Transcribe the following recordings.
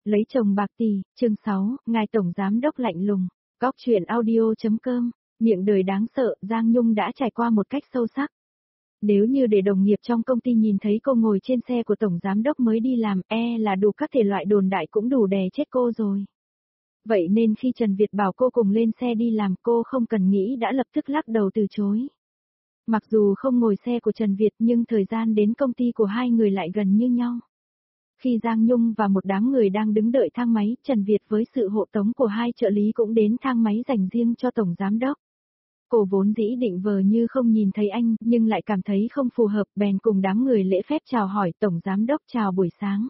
Lấy chồng bạc tỷ, chương 6, ngài tổng giám đốc lạnh lùng. Góc truyện audio.com, miệng đời đáng sợ, Giang Nhung đã trải qua một cách sâu sắc. Nếu như để đồng nghiệp trong công ty nhìn thấy cô ngồi trên xe của tổng giám đốc mới đi làm, là đủ các thể loại đồn đại cũng đủ đè chết cô rồi. Vậy nên khi Trần Việt bảo cô cùng lên xe đi làm, cô không cần nghĩ đã lập tức lắc đầu từ chối. Mặc dù không ngồi xe của Trần Việt nhưng thời gian đến công ty của hai người lại gần như nhau. Khi Giang Nhung và một đám người đang đứng đợi thang máy, Trần Việt với sự hộ tống của hai trợ lý cũng đến thang máy dành riêng cho tổng giám đốc. Cô vốn dĩ định vờ như không nhìn thấy anh, nhưng lại cảm thấy không phù hợp, bèn cùng đám người lễ phép chào hỏi tổng giám đốc chào buổi sáng.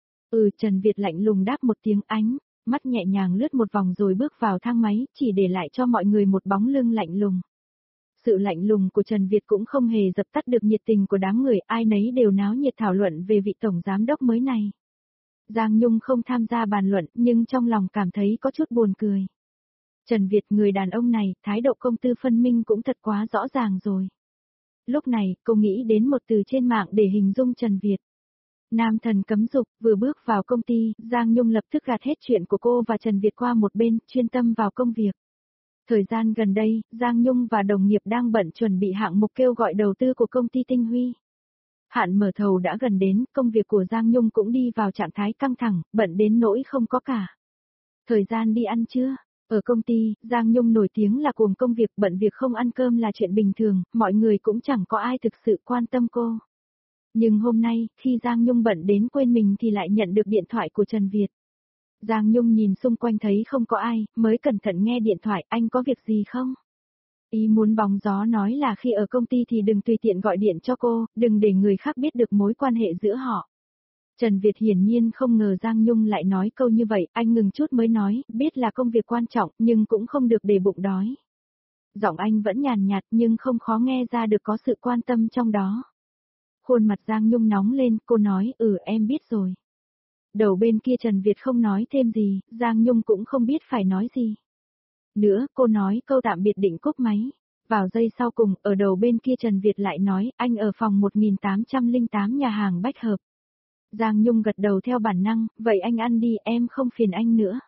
Trần Việt lạnh lùng đáp một tiếng ánh, mắt nhẹ nhàng lướt một vòng rồi bước vào thang máy, chỉ để lại cho mọi người một bóng lưng lạnh lùng. Sự lạnh lùng của Trần Việt cũng không hề dập tắt được nhiệt tình của đám người, ai nấy đều náo nhiệt thảo luận về vị tổng giám đốc mới này. Giang Nhung không tham gia bàn luận nhưng trong lòng cảm thấy có chút buồn cười. Trần Việt, người đàn ông này, thái độ công tư phân minh cũng thật quá rõ ràng rồi. Lúc này, cô nghĩ đến một từ trên mạng để hình dung Trần Việt. Nam thần cấm dục. Vừa bước vào công ty, Giang Nhung lập tức gạt hết chuyện của cô và Trần Việt qua một bên, chuyên tâm vào công việc. Thời gian gần đây, Giang Nhung và đồng nghiệp đang bận chuẩn bị hạng mục kêu gọi đầu tư của công ty Tinh Huy. Hạn mở thầu đã gần đến, công việc của Giang Nhung cũng đi vào trạng thái căng thẳng, bận đến nỗi không có cả thời gian đi ăn trưa. Ở công ty, Giang Nhung nổi tiếng là cuồng công việc, bận việc không ăn cơm là chuyện bình thường, mọi người cũng chẳng có ai thực sự quan tâm cô. Nhưng hôm nay, khi Giang Nhung bận đến quên mình thì lại nhận được điện thoại của Trần Việt. Giang Nhung nhìn xung quanh thấy không có ai, mới cẩn thận nghe điện thoại, anh có việc gì không? Ý muốn bóng gió nói là khi ở công ty thì đừng tùy tiện gọi điện cho cô, đừng để người khác biết được mối quan hệ giữa họ. Trần Việt hiển nhiên không ngờ Giang Nhung lại nói câu như vậy, anh ngừng chút mới nói, biết là công việc quan trọng nhưng cũng không được để bụng đói. Giọng anh vẫn nhàn nhạt nhưng không khó nghe ra được có sự quan tâm trong đó. Khuôn mặt Giang Nhung nóng lên, cô nói, em biết rồi. Đầu bên kia Trần Việt không nói thêm gì, Giang Nhung cũng không biết phải nói gì nữa, cô nói câu tạm biệt định cúp máy. Vào giây sau cùng, ở đầu bên kia Trần Việt lại nói, anh ở phòng 1808 nhà hàng Bách Hợp. Giang Nhung gật đầu theo bản năng, vậy anh ăn đi, em không phiền anh nữa.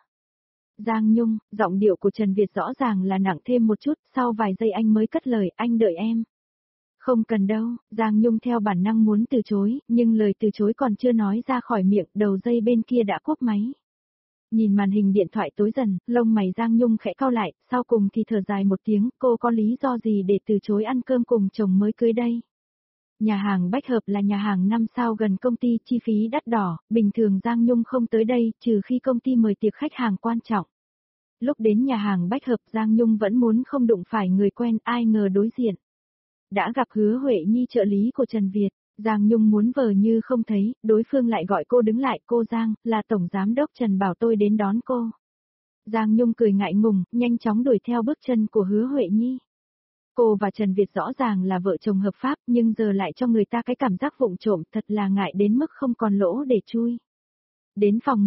Giang Nhung, giọng điệu của Trần Việt rõ ràng là nặng thêm một chút, sau vài giây anh mới cất lời, anh đợi em. Không cần đâu, Giang Nhung theo bản năng muốn từ chối, nhưng lời từ chối còn chưa nói ra khỏi miệng, đầu dây bên kia đã cúp máy. Nhìn màn hình điện thoại tối dần, lông mày Giang Nhung khẽ cau lại, sau cùng thì thở dài một tiếng, cô có lý do gì để từ chối ăn cơm cùng chồng mới cưới đây? Nhà hàng Bách Hợp là nhà hàng 5 sao gần công ty, chi phí đắt đỏ, bình thường Giang Nhung không tới đây, trừ khi công ty mời tiệc khách hàng quan trọng. Lúc đến nhà hàng Bách Hợp, Giang Nhung vẫn muốn không đụng phải người quen, ai ngờ đối diện. Đã gặp Hứa Huệ Nhi, trợ lý của Trần Việt. Giang Nhung muốn vờ như không thấy, đối phương lại gọi cô đứng lại, cô Giang, là tổng giám đốc Trần bảo tôi đến đón cô. Giang Nhung cười ngại ngùng, nhanh chóng đuổi theo bước chân của Hứa Huệ Nhi. Cô và Trần Việt rõ ràng là vợ chồng hợp pháp, nhưng giờ lại cho người ta cái cảm giác vụng trộm, thật là ngại đến mức không còn lỗ để chui. Đến phòng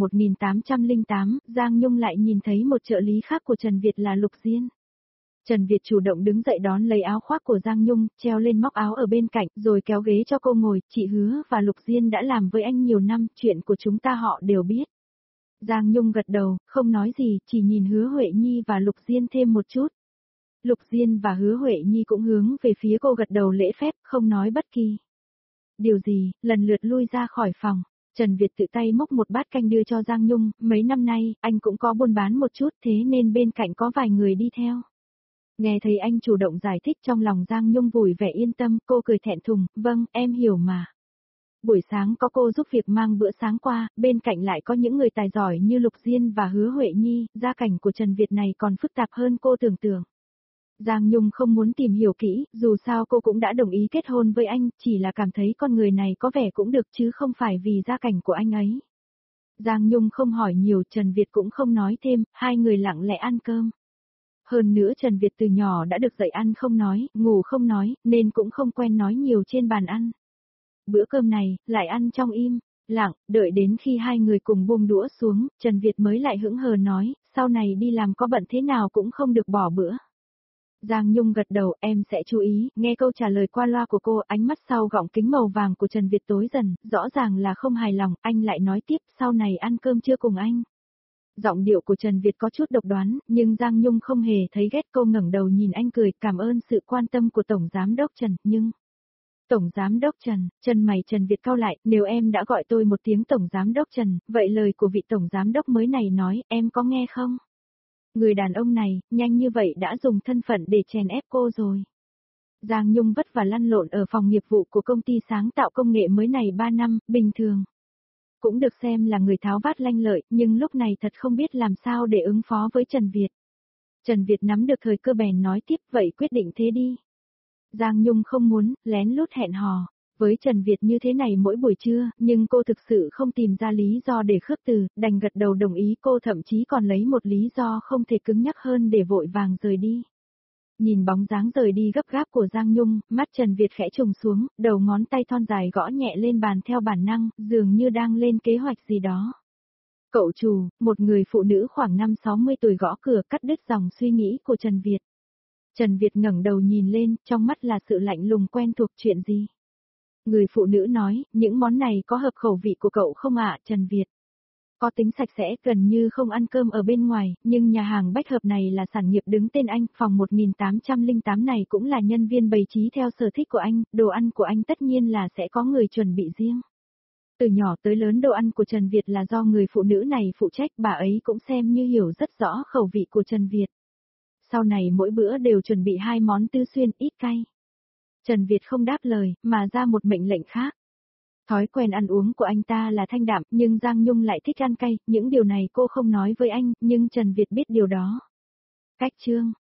1808, Giang Nhung lại nhìn thấy một trợ lý khác của Trần Việt là Lục Diên. Trần Việt chủ động đứng dậy đón lấy áo khoác của Giang Nhung, treo lên móc áo ở bên cạnh, rồi kéo ghế cho cô ngồi, chị Hứa và Lục Diên đã làm với anh nhiều năm, chuyện của chúng ta họ đều biết. Giang Nhung gật đầu, không nói gì, chỉ nhìn Hứa Huệ Nhi và Lục Diên thêm một chút. Lục Diên và Hứa Huệ Nhi cũng hướng về phía cô gật đầu lễ phép, không nói bất kỳ điều gì, lần lượt lui ra khỏi phòng. Trần Việt tự tay múc một bát canh đưa cho Giang Nhung, mấy năm nay, anh cũng có buôn bán một chút, thế nên bên cạnh có vài người đi theo. Nghe thấy anh chủ động giải thích, trong lòng Giang Nhung vui vẻ yên tâm, cô cười thẹn thùng, vâng, em hiểu mà. Buổi sáng có cô giúp việc mang bữa sáng qua, bên cạnh lại có những người tài giỏi như Lục Diên và Hứa Huệ Nhi, gia cảnh của Trần Việt này còn phức tạp hơn cô tưởng tượng. Giang Nhung không muốn tìm hiểu kỹ, dù sao cô cũng đã đồng ý kết hôn với anh, chỉ là cảm thấy con người này có vẻ cũng được chứ không phải vì gia cảnh của anh ấy. Giang Nhung không hỏi nhiều, Trần Việt cũng không nói thêm, hai người lặng lẽ ăn cơm. Hơn nữa Trần Việt từ nhỏ đã được dạy ăn không nói, ngủ không nói, nên cũng không quen nói nhiều trên bàn ăn. Bữa cơm này, lại ăn trong im lặng, đợi đến khi hai người cùng buông đũa xuống, Trần Việt mới lại hững hờ nói, sau này đi làm có bận thế nào cũng không được bỏ bữa. Giang Nhung gật đầu, em sẽ chú ý, nghe câu trả lời qua loa của cô, ánh mắt sau gọng kính màu vàng của Trần Việt tối dần, rõ ràng là không hài lòng, anh lại nói tiếp, sau này ăn cơm trưa cùng anh. Giọng điệu của Trần Việt có chút độc đoán, nhưng Giang Nhung không hề thấy ghét, cô ngẩng đầu nhìn anh cười, cảm ơn sự quan tâm của Tổng Giám Đốc Trần, nhưng... Tổng Giám Đốc Trần, chân mày Trần Việt cau lại, nếu em đã gọi tôi một tiếng Tổng Giám Đốc Trần, vậy lời của vị Tổng Giám Đốc mới này nói, em có nghe không? Người đàn ông này, nhanh như vậy đã dùng thân phận để chèn ép cô rồi. Giang Nhung vất vả lăn lộn ở phòng nghiệp vụ của công ty sáng tạo công nghệ mới này 3 năm, bình thường. Cũng được xem là người tháo vát lanh lợi, nhưng lúc này thật không biết làm sao để ứng phó với Trần Việt. Trần Việt nắm được thời cơ bèn nói tiếp, vậy quyết định thế đi. Giang Nhung không muốn, lén lút hẹn hò. Với Trần Việt như thế này mỗi buổi trưa, nhưng cô thực sự không tìm ra lý do để khước từ, đành gật đầu đồng ý, cô thậm chí còn lấy một lý do không thể cứng nhắc hơn để vội vàng rời đi. Nhìn bóng dáng rời đi gấp gáp của Giang Nhung, mắt Trần Việt khẽ trùng xuống, đầu ngón tay thon dài gõ nhẹ lên bàn theo bản năng, dường như đang lên kế hoạch gì đó. Cậu chủ, một người phụ nữ khoảng 50-60 tuổi gõ cửa cắt đứt dòng suy nghĩ của Trần Việt. Trần Việt ngẩng đầu nhìn lên, trong mắt là sự lạnh lùng quen thuộc, chuyện gì? Người phụ nữ nói, những món này có hợp khẩu vị của cậu không ạ, Trần Việt? Có tính sạch sẽ, gần như không ăn cơm ở bên ngoài, nhưng nhà hàng Bách Hợp này là sản nghiệp đứng tên anh, phòng 1808 này cũng là nhân viên bày trí theo sở thích của anh, đồ ăn của anh tất nhiên là sẽ có người chuẩn bị riêng. Từ nhỏ tới lớn đồ ăn của Trần Việt là do người phụ nữ này phụ trách, bà ấy cũng xem như hiểu rất rõ khẩu vị của Trần Việt. Sau này mỗi bữa đều chuẩn bị 2 món tư xuyên ít cay. Trần Việt không đáp lời, mà ra một mệnh lệnh khác. Thói quen ăn uống của anh ta là thanh đạm, nhưng Giang Nhung lại thích ăn cay, những điều này cô không nói với anh, nhưng Trần Việt biết điều đó. Cách chương